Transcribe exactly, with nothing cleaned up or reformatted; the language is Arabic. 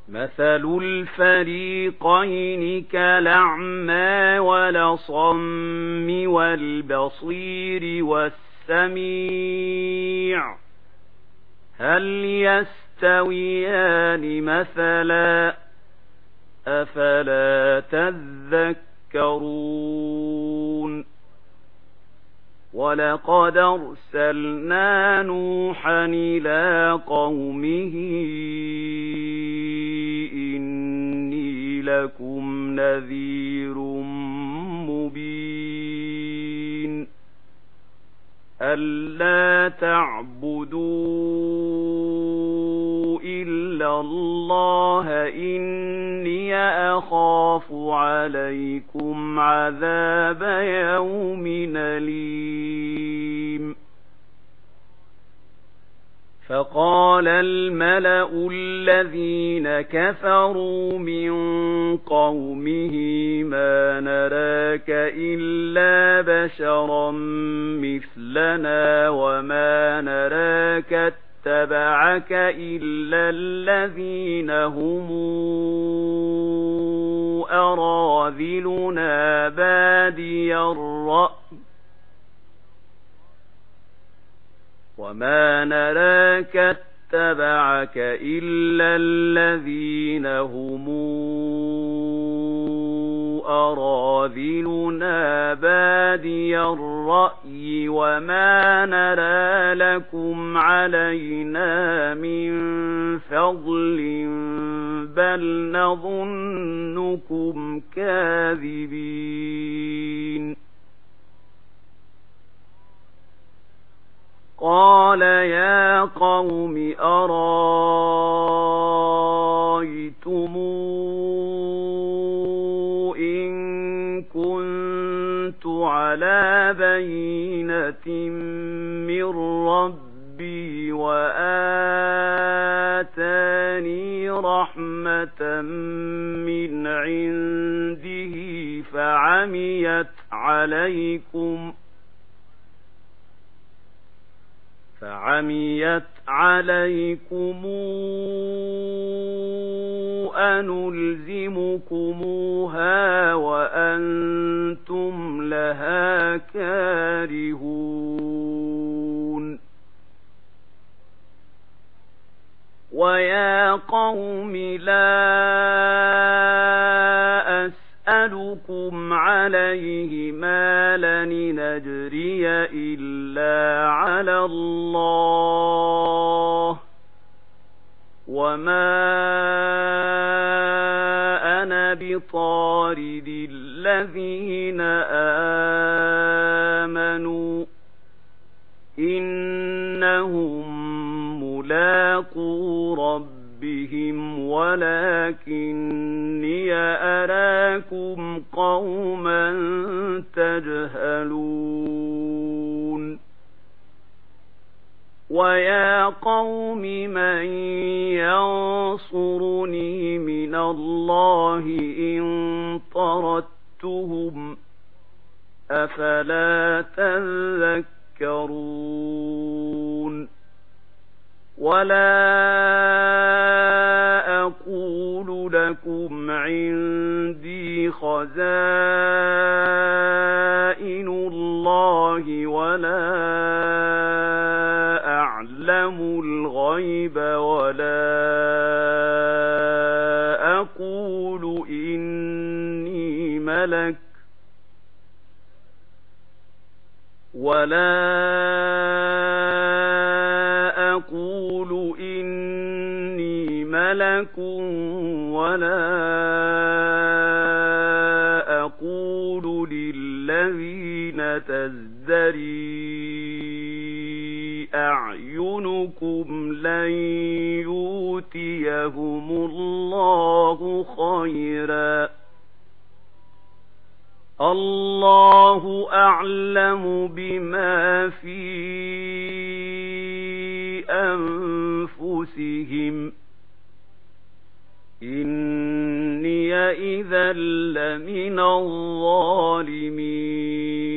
مثل الفريقين كالأعمى والأصم والبصير والسميع هل يستويان مثلا أفلا تذكرون ولقد أرسلنا نوحا إلى قومه إني لكم نذير مبين ألا تعبدوا إلا الله إني أخاف عليكم عذاب يوم أليم فقال الملأ الذين كفروا من قومه ما نراك إلا بشرا مثلنا وما نراك اتبعك إلا الذين هم أراذلنا بادي الرأي وما نراك اتبعك إلا الذين هم أراذلنا بادي الرأي وما نرى لكم علينا من فضل بل نظنكم كاذبين قال يا قوم أرايتم إن كنت على بينة من ربي وآتاني رحمة من عنده فعميت عليكم فعميت عليكم أنلزمكموها وأنتم لها كارهون ويا قوم لا أسألكم عليه مالا نجري إلا على الله وما أنا بطارد الذين آمنوا إنهم ملاقو ربهم ولكني أراكم قوما تجهلون ويا قوم من ينصرني من الله إن طردتهم أفلا تذكرون ولا أقول لكم عندي خزائن الله ولا أعلم الغيب ولا أقول إني ملك ولا أقول إني ملك ولا أقول للذين تزدري أعينكم لن يؤتيهم الله خيرا الله أعلم بما في أنفسهم إني إذا لمن الظالمين